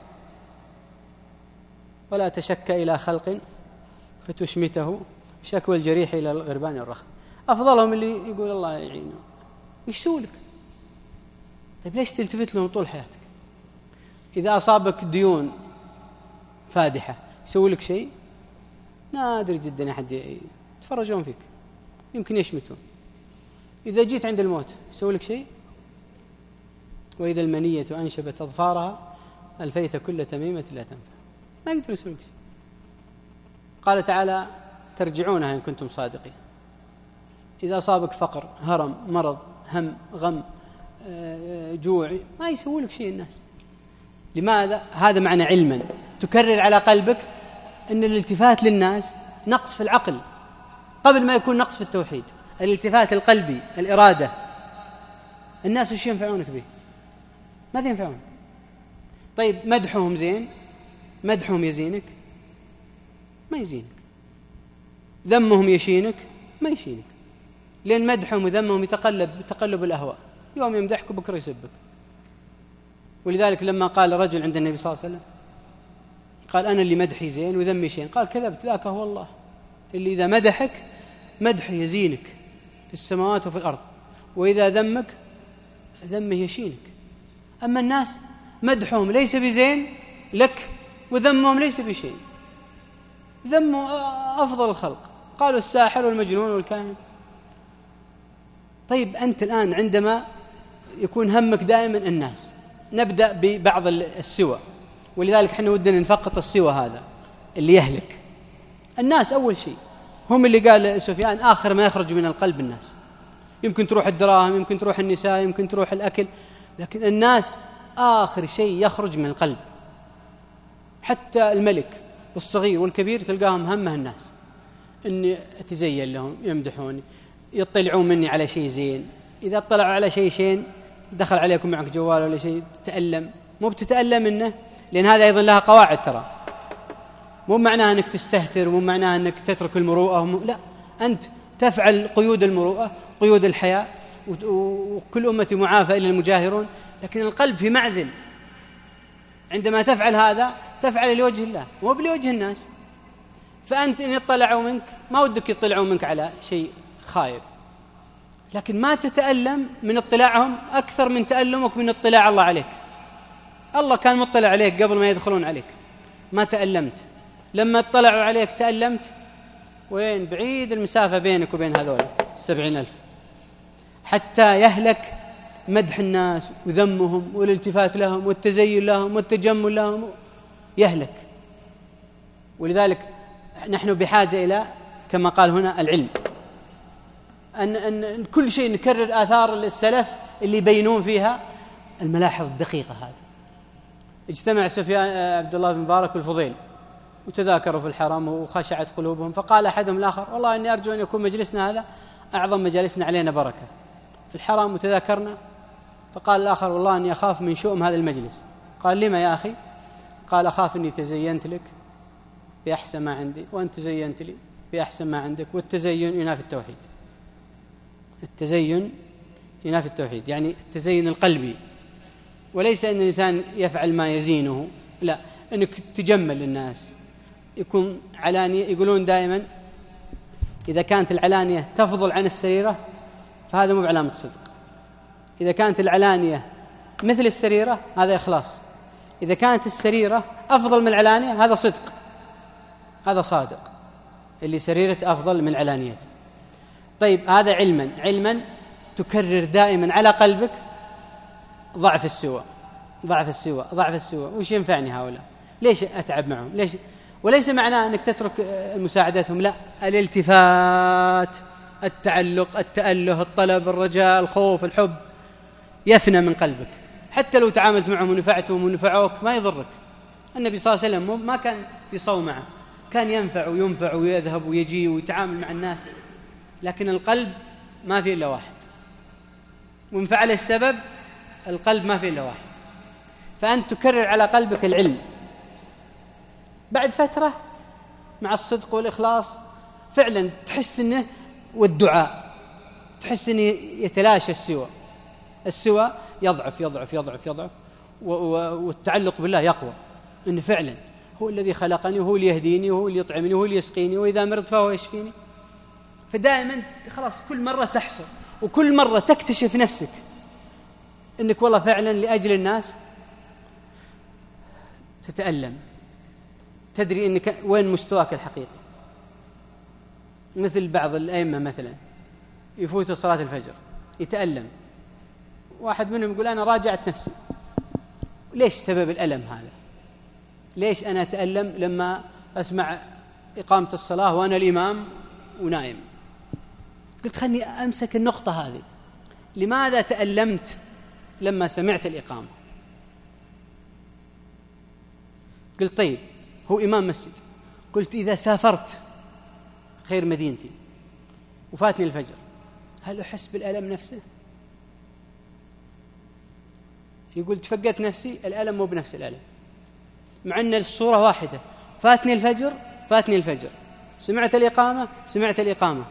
ولا تشك إلى خلق فتشمته شكوى الجريح إلى الغربان الرخم. أفضلهم اللي يقول الله يعينه. يشتوا لك؟ طيب ليش تلتفت لهم طول حياتك؟ إذا أصابك ديون فادحة يسوي لك شيء؟ نادر جدا أحد يتفرجون فيك، يمكن يشمتون. إذا جيت عند الموت يسوي لك شيء؟ وإذا المنية أنشبت أظفارها ألفيت كل تميمة لا تنفع. ما يقدر يسوي لك شيء. قال تعالى: ترجعونها إن كنتم صادقين. إذا أصابك فقر، هرم، مرض، هم، غم، جوع، ما يسوي لك شيء الناس. لماذا؟ هذا معنى علما. تكرر على قلبك أن الالتفات للناس نقص في العقل قبل ما يكون نقص في التوحيد. الالتفات القلبي، الإرادة. الناس وش ينفعونك به؟ ماذا ينفعون؟ طيب مدحهم زين؟ مدحهم يزينك؟ ما يزينك. ذمهم يشينك؟ ما يشينك، لأن مدحهم وذمهم يتقلب تقلب الأهواء، يوم يمدحك وبكرة يسبك. ولذلك لما قال رجل عند النبي صلى الله عليه وسلم، قال: أنا اللي مدحي زين وذمي شين. قال: كذبت، ذاك هو الله اللي إذا مدحك مدح يزينك في السماوات وفي الأرض، وإذا ذمك ذمه يشينك. أما الناس مدحهم ليس بزين لك وذمهم ليس بشيء. ذموا أفضل الخلق، قالوا الساحر والمجنون والكاهن. طيب أنت الآن عندما يكون همك دائما الناس، نبدأ ببعض السوى، ولذلك احنا ودنا نفقط السوى هذا اللي يهلك الناس. أول شيء هم اللي قال سفيان: آخر ما يخرج من القلب الناس. يمكن تروح الدراهم، يمكن تروح النساء، يمكن تروح الأكل، لكن الناس آخر شيء يخرج من القلب. حتى الملك والصغير والكبير تلقاهم همه الناس، أني أتزين لهم، يمدحوني، يطلعون مني على شيء زين. إذا اطلعوا على شيء شين دخل عليكم معك جوال ولا شيء تتألم، مو بتتألم منه، لأن هذا أيضا لها قواعد. ترى مو معناها أنك تستهتر، مو معناها أنك تترك المروءة، مو... لا، أنت تفعل قيود المروءة، قيود الحياة، وكل أمتي معافى إلا المجاهرون. لكن القلب في معزل. عندما تفعل هذا تفعل لوجه الله مو بلوجه الناس. فأنت إن يطلعوا منك ما ودك يطلعوا منك على شيء خايب، لكن ما تتألم من اطلاعهم أكثر من تألمك من اطلاع الله عليك. الله كان مطلع عليك قبل ما يدخلون عليك، ما تألمت. لما اطلعوا عليك تألمت. وين بعيد المسافة بينك وبين هذول السبعين ألف. حتى يهلك مدح الناس وذمهم والالتفات لهم والتزين لهم والتجمل لهم، يهلك. ولذلك نحن بحاجة إلى كما قال هنا العلم، أن, أن كل شيء نكرر آثار السلف اللي يبينون فيها الملاحظ الدقيقة. هذا اجتمع سفيان عبد الله بن مبارك والفضيل وتذاكروا في الحرم وخشعت قلوبهم، فقال أحدهم الآخر: والله إني أرجو أن يكون مجلسنا هذا أعظم مجالسنا علينا بركة في الحرم، وتذاكرنا. فقال الآخر: والله إني أخاف من شؤم هذا المجلس. قال: لما يا أخي؟ قال: أخاف إني تزينت لك بأحسن ما عندي وأنت تزينت لي بأحسن ما عندك، والتزين ينافي التوحيد. التزين ينافي التوحيد، يعني التزين القلبي، وليس أن الإنسان يفعل ما يزينه، لا، أنك تجمل للناس، يكون علانية. يقولون دائما إذا كانت العلانية تفضل عن السريرة فهذا مو بعلامة صدق. إذا كانت العلانية مثل السريرة هذا إخلاص. إذا كانت السريرة أفضل من العلانية هذا صدق، هذا صادق، اللي سريرة أفضل من العلانية. طيب هذا علما علما تكرر دائما على قلبك ضعف السوى ضعف السوى ضعف السوى. وش ينفعني هؤلاء؟ ليش أتعب معهم؟ ليش؟ وليس معناه أنك تترك مساعدتهم، لا، الالتفات، التعلق، التأله، الطلب، الرجاء، الخوف، الحب يفنى من قلبك. حتى لو تعاملت معهم ونفعتهم ونفعوك ما يضرك. النبي صلى الله عليه وسلم ما كان في صومعة، كان ينفع وينفع ويذهب ويجي ويتعامل مع الناس، لكن القلب ما فيه إلا واحد، ومن فعل السبب القلب ما فيه إلا واحد. فأنت تكرر على قلبك العلم، بعد فترة مع الصدق والإخلاص فعلا تحس إنه، والدعاء تحس إنه يتلاشى السوى السوى يضعف يضعف يضعف يضعف والتعلق بالله يقوى، إنه فعلا هو الذي خلقني وهو اللي يهديني وهو اللي يطعمني وهو اللي يسقيني وإذا مرض فهو يشفيني. فدائما خلاص كل مرة تحصل وكل مرة تكتشف نفسك إنك والله فعلا لأجل الناس تتألم، تدري إنك وين مستواك الحقيقي. مثل بعض الأئمة مثلا يفوت صلاة الفجر يتألم، واحد منهم يقول أنا راجعت نفسي. ليش سبب الألم هذا؟ ليش أنا أتألم لما أسمع إقامة الصلاة وأنا الإمام ونائم؟ قلت خلني أمسك النقطة هذه، لماذا تألمت لما سمعت الإقامة؟ قلت طيب هو إمام مسجد، قلت إذا سافرت خير مدينتي وفاتني الفجر هل أحس بالألم نفسه؟ يقول تفقدت نفسي، الألم مو بنفس الألم، مع أن الصورة واحدة، فاتني الفجر فاتني الفجر، سمعت الإقامة سمعت الإقامة.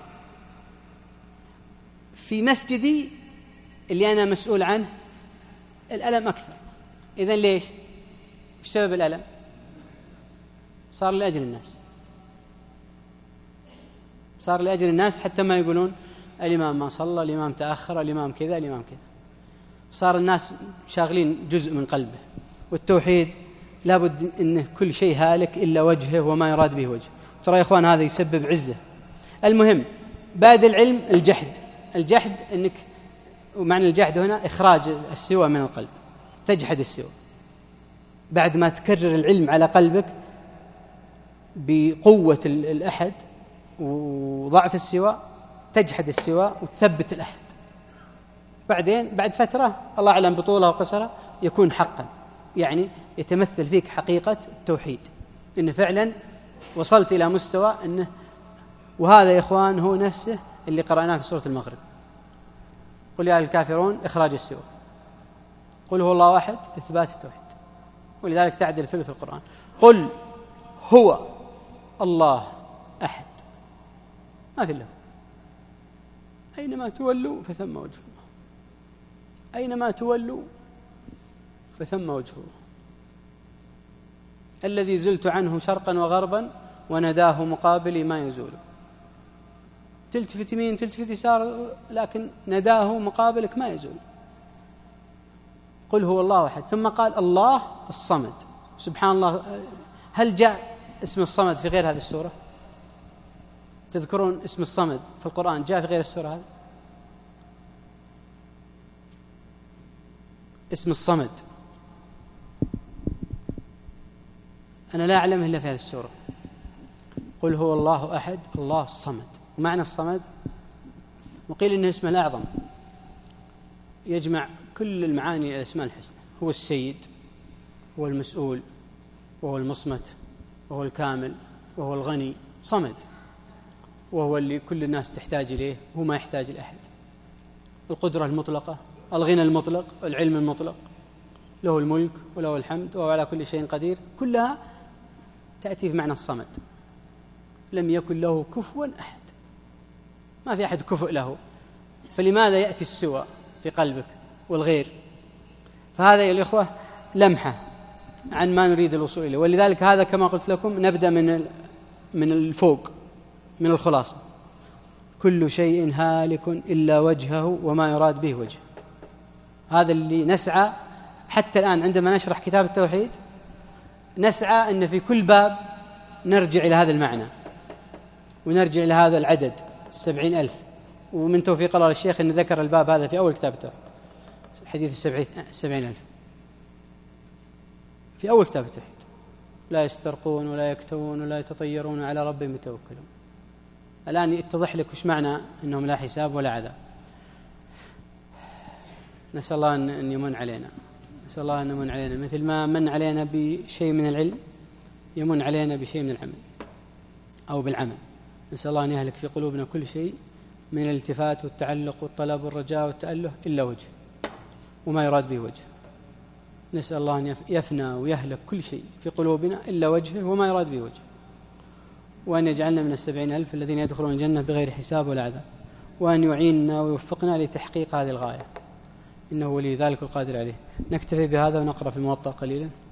في مسجدي اللي أنا مسؤول عنه الألم أكثر. إذن ليش؟ وش سبب الألم؟ صار لأجل الناس، صار لأجل الناس، حتى ما يقولون الإمام ما صلى، الإمام تأخر، الإمام كذا الإمام كذا. صار الناس شاغلين جزء من قلبه. والتوحيد لابد إنه كل شيء هالك إلا وجهه وما يراد به وجهه. ترى يا إخوان هذا يسبب عزة. المهم بعد العلم الجحد. الجحد إنك، ومعنى الجحد هنا إخراج السوى من القلب، تجحد السوى. بعد ما تكرر العلم على قلبك بقوة الأحد وضعف السوى، تجحد السوى وتثبت الأحد. بعدين بعد فترة الله أعلم بطولها وقصرها يكون حقا، يعني يتمثل فيك حقيقة التوحيد، إنه فعلا وصلت إلى مستوى إنه. وهذا يا إخوان هو نفسه اللي قرأناه في سورة المغرب، قل يا الكافرون إخراج السوى، قل هو الله أحد إثبات التوحيد، ولذلك تعدل ثلث القرآن. قل هو الله أحد، ما في له، أينما تولوا فثم وجه الله، أينما تولوا فثم وجه الله، الذي زلت عنه شرقا وغربا ونداه مقابلي ما يزول. تلتفت يمين تلتفت يسار لكن نداه مقابلك ما يزول. قل هو الله أحد، ثم قال الله الصمد. سبحان الله، هل جاء اسم الصمد في غير هذه السورة؟ تذكرون اسم الصمد في القرآن جاء في غير السورة هذه؟ اسم الصمد أنا لا أعلمه إلا في هذه السورة. قل هو الله أحد الله الصمد. ومعنى الصمد وقيل إنه اسمه الأعظم، يجمع كل المعاني الأسماء الحسنى. هو السيد، هو المسؤول، وهو المصمت، وهو الكامل، وهو الغني. صمد، وهو اللي كل الناس تحتاج إليه وهو ما يحتاج لأحد. القدرة المطلقة، الغنى المطلق، العلم المطلق، له الملك وله الحمد وهو على كل شيء قدير. كلها تأتي في معنى الصمد. لم يكن له كفوا أحد، ما في أحد كفؤ له، فلماذا يأتي السوى في قلبك والغير؟ فهذا يا الإخوة لمحة عن ما نريد الوصول إليه. ولذلك هذا كما قلت لكم نبدأ من من الفوق، من الخلاصة. كل شيء هالك إلا وجهه وما يراد به وجهه. هذا اللي نسعى حتى الآن عندما نشرح كتاب التوحيد، نسعى أن في كل باب نرجع إلى هذا المعنى ونرجع إلى هذا العدد السبعين ألف، ومن توفيق الله للشيخ أن ذكر الباب هذا في أول كتابته، حديث السبعين, السبعين ألف، في أول كتاب التوحيد: لا يسترقون ولا يكتوون ولا يتطيرون على ربهم يتوكلون. الآن يتضح لك وش معنى أنهم لا حساب ولا عذاب. نسأل الله أن يمن علينا، نسأل الله أن يمن علينا مثل ما من علينا بشيء من العلم يمن علينا بشيء من العمل أو بالعمل. نسأل الله أن يهلك في قلوبنا كل شيء من الالتفات والتعلق والطلب والرجاء والتأله إلا وجه وما يراد به وجه. نسأل الله أن يفنى ويهلك كل شيء في قلوبنا إلا وجهه وما يراد به وجه، وأن يجعلنا من السبعين ألف الذين يدخلون الجنة بغير حساب ولا عذاب، وأن يعيننا ويوفقنا لتحقيق هذه الغاية، إنه ولي ذلك القادر عليه. نكتفي بهذا ونقرأ في الموطأ قليلا.